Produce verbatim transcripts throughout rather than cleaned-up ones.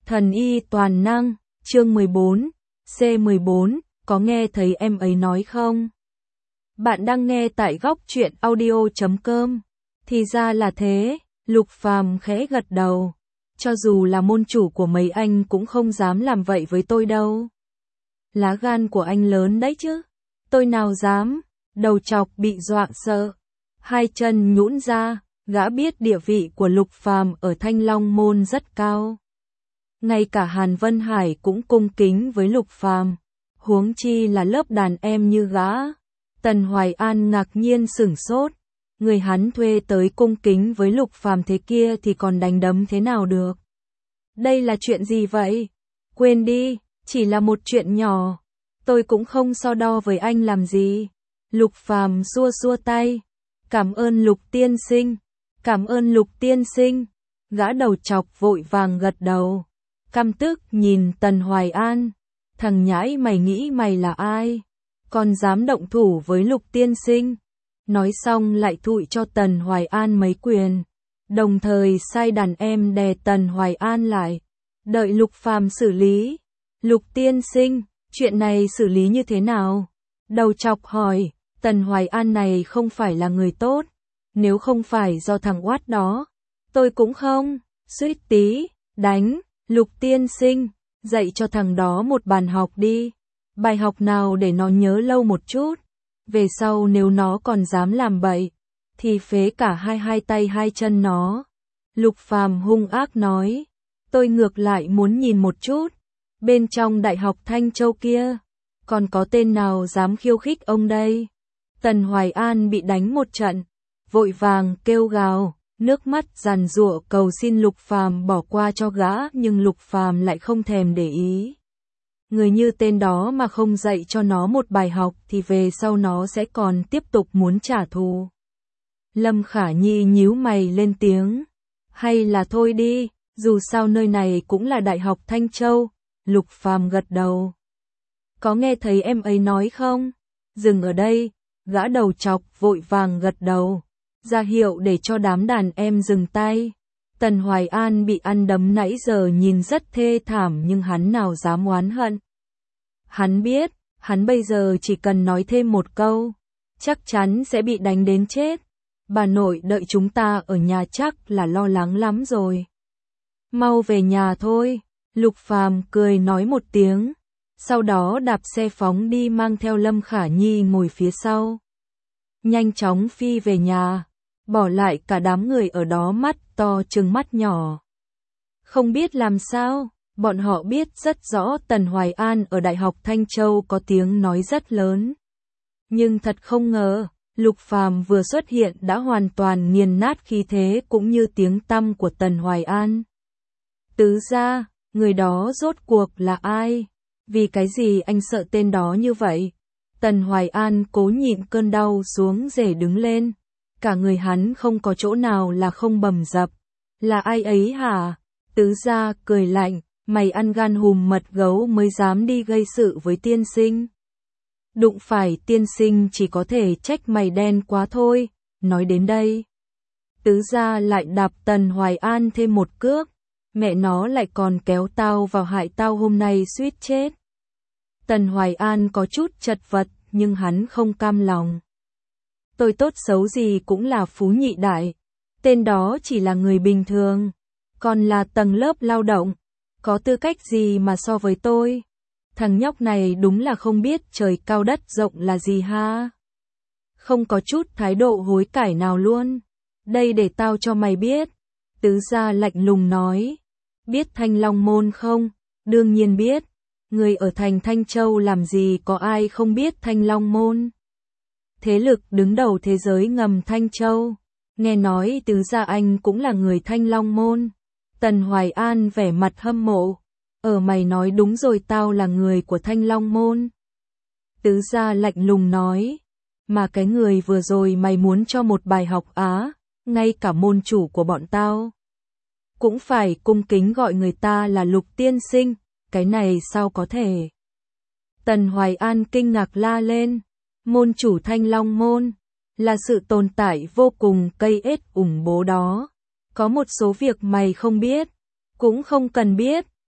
Thần y toàn năng, chương mười bốn, C mười bốn, có nghe thấy em ấy nói không? Bạn đang nghe tại góc truyện audio chấm com. Thì ra là thế, Lục Phàm khẽ gật đầu. Cho dù là môn chủ của mấy anh cũng không dám làm vậy với tôi đâu. Lá gan của anh lớn đấy chứ. Tôi nào dám, đầu chọc bị dọa sợ. Hai chân nhũn ra, gã biết địa vị của Lục Phàm ở Thanh Long Môn rất cao. Ngay cả Hàn Vân Hải cũng cung kính với Lục Phàm, huống chi là lớp đàn em như gã. Tần Hoài An ngạc nhiên sửng sốt, người hắn thuê tới cung kính với Lục Phàm thế kia thì còn đánh đấm thế nào được. Đây là chuyện gì vậy? Quên đi, chỉ là một chuyện nhỏ, tôi cũng không so đo với anh làm gì. Lục Phàm xua xua tay, cảm ơn Lục tiên sinh, cảm ơn Lục tiên sinh. Gã đầu chọc vội vàng gật đầu, căm tức nhìn Tần Hoài An, thằng nhãi mày nghĩ mày là ai? Còn dám động thủ với Lục tiên sinh? Nói xong lại thụi cho Tần Hoài An mấy quyền, đồng thời sai đàn em đè Tần Hoài An lại, đợi Lục Phàm xử lý. Lục tiên sinh, chuyện này xử lý như thế nào? Đầu chọc hỏi, Tần Hoài An này không phải là người tốt, nếu không phải do thằng oát đó, tôi cũng không, suýt tí, đánh. Lục tiên sinh, dạy cho thằng đó một bàn học đi, bài học nào để nó nhớ lâu một chút, về sau nếu nó còn dám làm bậy, thì phế cả hai hai tay hai chân nó. Lục Phàm hung ác nói, tôi ngược lại muốn nhìn một chút, bên trong Đại học Thanh Châu kia, còn có tên nào dám khiêu khích ông đây? Tần Hoài An bị đánh một trận, vội vàng kêu gào, nước mắt giàn giụa cầu xin Lục Phàm bỏ qua cho gã, nhưng Lục Phàm lại không thèm để ý. Người như tên đó mà không dạy cho nó một bài học thì về sau nó sẽ còn tiếp tục muốn trả thù. Lâm Khả Nhi nhíu mày lên tiếng, hay là thôi đi, dù sao nơi này cũng là Đại học Thanh Châu. Lục Phàm gật đầu. Có nghe thấy em ấy nói không? Dừng ở đây, gã đầu chọc vội vàng gật đầu, ra hiệu để cho đám đàn em dừng tay. Tần Hoài An bị ăn đấm nãy giờ nhìn rất thê thảm nhưng hắn nào dám oán hận. Hắn biết, hắn bây giờ chỉ cần nói thêm một câu, chắc chắn sẽ bị đánh đến chết. Bà nội đợi chúng ta ở nhà chắc là lo lắng lắm rồi. Mau về nhà thôi, Lục Phàm cười nói một tiếng, sau đó đạp xe phóng đi mang theo Lâm Khả Nhi ngồi phía sau. Nhanh chóng phi về nhà, bỏ lại cả đám người ở đó mắt to trừng mắt nhỏ. Không biết làm sao, bọn họ biết rất rõ Tần Hoài An ở Đại học Thanh Châu có tiếng nói rất lớn. Nhưng thật không ngờ, Lục Phàm vừa xuất hiện đã hoàn toàn nghiền nát khí thế cũng như tiếng tăm của Tần Hoài An. Tứ gia, người đó rốt cuộc là ai? Vì cái gì anh sợ tên đó như vậy? Tần Hoài An cố nhịn cơn đau xuống rể đứng lên. Cả người hắn không có chỗ nào là không bầm dập. Là ai ấy hả? Tứ gia cười lạnh, mày ăn gan hùm mật gấu mới dám đi gây sự với tiên sinh. Đụng phải tiên sinh chỉ có thể trách mày đen quá thôi. Nói đến đây, tứ gia lại đạp Tần Hoài An thêm một cước. Mẹ nó lại còn kéo tao vào hại tao hôm nay suýt chết. Tần Hoài An có chút chật vật nhưng hắn không cam lòng. Tôi tốt xấu gì cũng là phú nhị đại, tên đó chỉ là người bình thường, còn là tầng lớp lao động, có tư cách gì mà so với tôi? Thằng nhóc này đúng là không biết trời cao đất rộng là gì ha. Không có chút thái độ hối cải nào luôn. Đây để tao cho mày biết. Tứ gia lạnh lùng nói. Biết Thanh Long Môn không? Đương nhiên biết. Người ở thành Thanh Châu làm gì có ai không biết Thanh Long Môn. Thế lực đứng đầu thế giới ngầm Thanh Châu. Nghe nói tứ gia anh cũng là người Thanh Long Môn. Tần Hoài An vẻ mặt hâm mộ. Ở mày nói đúng rồi, tao là người của Thanh Long Môn. Tứ gia lạnh lùng nói. Mà cái người vừa rồi mày muốn cho một bài học á, ngay cả môn chủ của bọn tao cũng phải cung kính gọi người ta là Lục tiên sinh, cái này sao có thể? Tần Hoài An kinh ngạc la lên, môn chủ Thanh Long Môn là sự tồn tại vô cùng cây ết ủng bố đó. Có một số việc mày không biết, cũng không cần biết,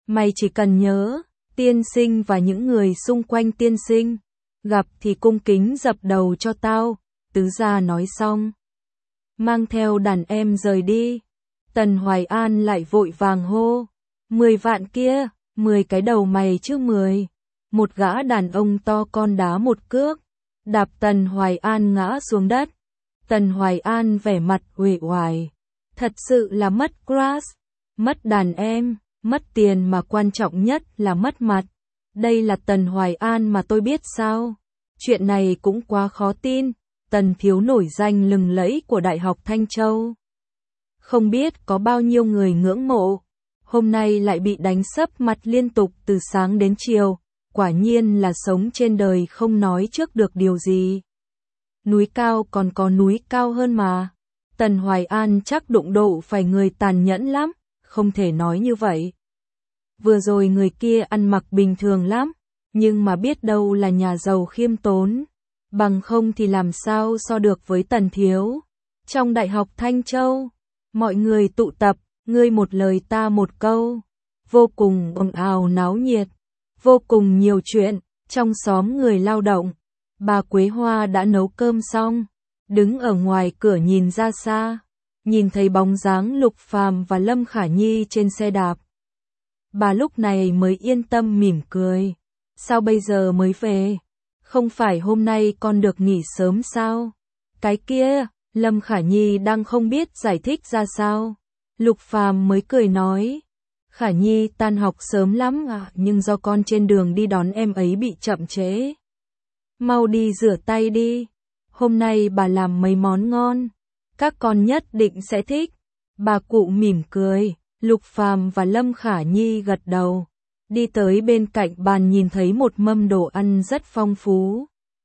Mày chỉ cần nhớ, tiên sinh và những người xung quanh tiên sinh, gặp thì cung kính dập đầu cho tao, tứ gia nói xong. Mang theo đàn em rời đi. Tần Hoài An lại vội vàng hô, mười vạn kia, mười cái đầu mày chứ mười. Một gã đàn ông to con đá một cước, đạp Tần Hoài An ngã xuống đất. Tần Hoài An vẻ mặt uể oải, thật sự là mất class, mất đàn em, mất tiền mà quan trọng nhất là mất mặt. Đây là Tần Hoài An mà tôi biết sao? Chuyện này cũng quá khó tin. Tần thiếu nổi danh lừng lẫy của Đại học Thanh Châu. Không biết có bao nhiêu người ngưỡng mộ, hôm nay lại bị đánh sấp mặt liên tục từ sáng đến chiều, quả nhiên là sống trên đời không nói trước được điều gì. Núi cao còn có núi cao hơn mà. Tần Hoài An chắc đụng độ phải người tàn nhẫn lắm, không thể nói như vậy. Vừa rồi người kia ăn mặc bình thường lắm, nhưng mà biết đâu là nhà giàu khiêm tốn, bằng không thì làm sao so được với Tần thiếu. Trong Đại học Thanh Châu, mọi người tụ tập, ngươi một lời ta một câu, vô cùng ồn ào náo nhiệt, vô cùng nhiều chuyện. Trong xóm người lao động, bà Quế Hoa đã nấu cơm xong, đứng ở ngoài cửa nhìn ra xa, nhìn thấy bóng dáng Lục Phàm và Lâm Khả Nhi trên xe đạp. Bà lúc này mới yên tâm mỉm cười, sao bây giờ mới về? Không phải hôm nay con được nghỉ sớm sao? Cái kia, Lâm Khả Nhi đang không biết giải thích ra sao. Lục Phàm mới cười nói, Khả Nhi tan học sớm lắm à, nhưng do con trên đường đi đón em ấy bị chậm trễ. Mau đi rửa tay đi, hôm nay bà làm mấy món ngon, các con nhất định sẽ thích. Bà cụ mỉm cười, Lục Phàm và Lâm Khả Nhi gật đầu, đi tới bên cạnh bàn nhìn thấy một mâm đồ ăn rất phong phú.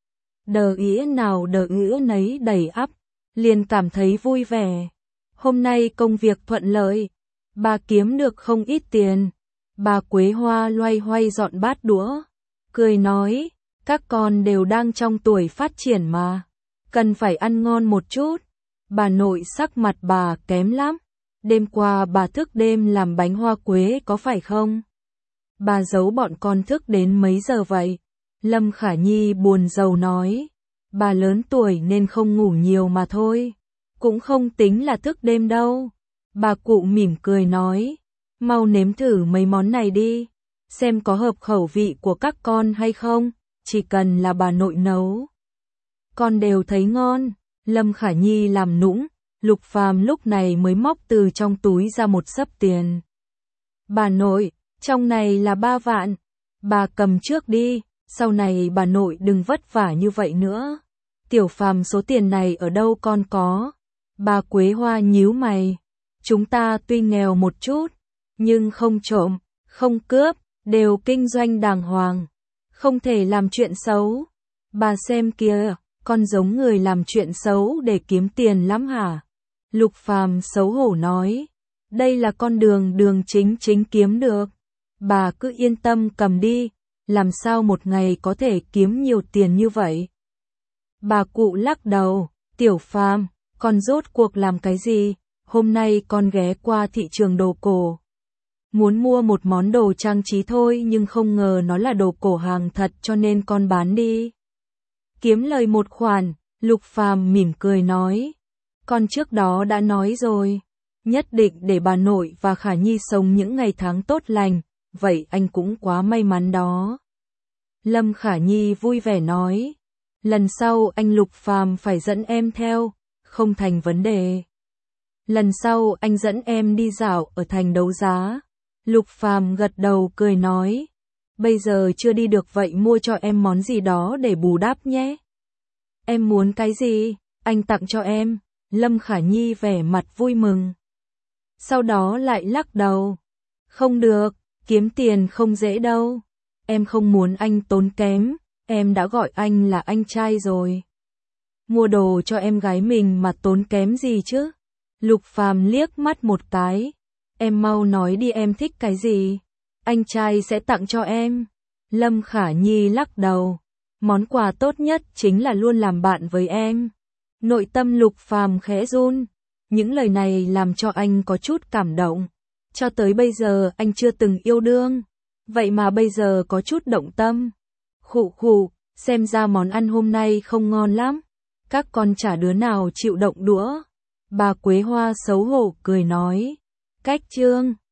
Đờ ĩa nào đờ ĩa nấy đầy ắp, liền cảm thấy vui vẻ. Hôm nay công việc thuận lợi, bà kiếm được không ít tiền. Bà Quế Hoa loay hoay dọn bát đũa, cười nói, các con đều đang trong tuổi phát triển mà, cần phải ăn ngon một chút. Bà nội sắc mặt bà kém lắm, đêm qua bà thức đêm làm bánh hoa quế có phải không? Bà giấu bọn con thức đến mấy giờ vậy? Lâm Khả Nhi buồn rầu nói, bà lớn tuổi nên không ngủ nhiều mà thôi, cũng không tính là thức đêm đâu. Bà cụ mỉm cười nói, mau nếm thử mấy món này đi, xem có hợp khẩu vị của các con hay không, chỉ cần là bà nội nấu, con đều thấy ngon. Lâm Khả Nhi làm nũng, Lục Phàm lúc này mới móc từ trong túi ra một xấp tiền. Bà nội, trong này là ba vạn, bà cầm trước đi, sau này bà nội đừng vất vả như vậy nữa. Tiểu Phàm số tiền này ở đâu con có? Bà Quế Hoa nhíu mày, chúng ta tuy nghèo một chút, nhưng không trộm, không cướp, đều kinh doanh đàng hoàng, không thể làm chuyện xấu. Bà xem kìa, con giống người làm chuyện xấu để kiếm tiền lắm hả? Lục Phàm xấu hổ nói, đây là con đường đường chính chính kiếm được. Bà cứ yên tâm cầm đi, làm sao một ngày có thể kiếm nhiều tiền như vậy? Bà cụ lắc đầu, Tiểu Phàm, con rốt cuộc làm cái gì? Hôm nay con ghé qua thị trường đồ cổ, muốn mua một món đồ trang trí thôi nhưng không ngờ nó là đồ cổ hàng thật cho nên con bán đi. Kiếm lời một khoản, Lục Phàm mỉm cười nói, con trước đó đã nói rồi, nhất định để bà nội và Khả Nhi sống những ngày tháng tốt lành, vậy anh cũng quá may mắn đó. Lâm Khả Nhi vui vẻ nói, lần sau anh Lục Phàm phải dẫn em theo, không thành vấn đề. Lần sau anh dẫn em đi dạo ở thành đấu giá. Lục Phàm gật đầu cười nói, bây giờ chưa đi được vậy mua cho em món gì đó để bù đắp nhé. Em muốn cái gì, anh tặng cho em. Lâm Khả Nhi vẻ mặt vui mừng. Sau đó lại lắc đầu, không được, kiếm tiền không dễ đâu. Em không muốn anh tốn kém, em đã gọi anh là anh trai rồi. Mua đồ cho em gái mình mà tốn kém gì chứ? Lục Phàm liếc mắt một cái, em mau nói đi em thích cái gì, anh trai sẽ tặng cho em. Lâm Khả Nhi lắc đầu, món quà tốt nhất chính là luôn làm bạn với em. Nội tâm Lục Phàm khẽ run, những lời này làm cho anh có chút cảm động. Cho tới bây giờ anh chưa từng yêu đương, vậy mà bây giờ có chút động tâm. Khụ khụ, xem ra món ăn hôm nay không ngon lắm. Các con chả đứa nào chịu động đũa. Bà Quế Hoa xấu hổ cười nói. Cách Trương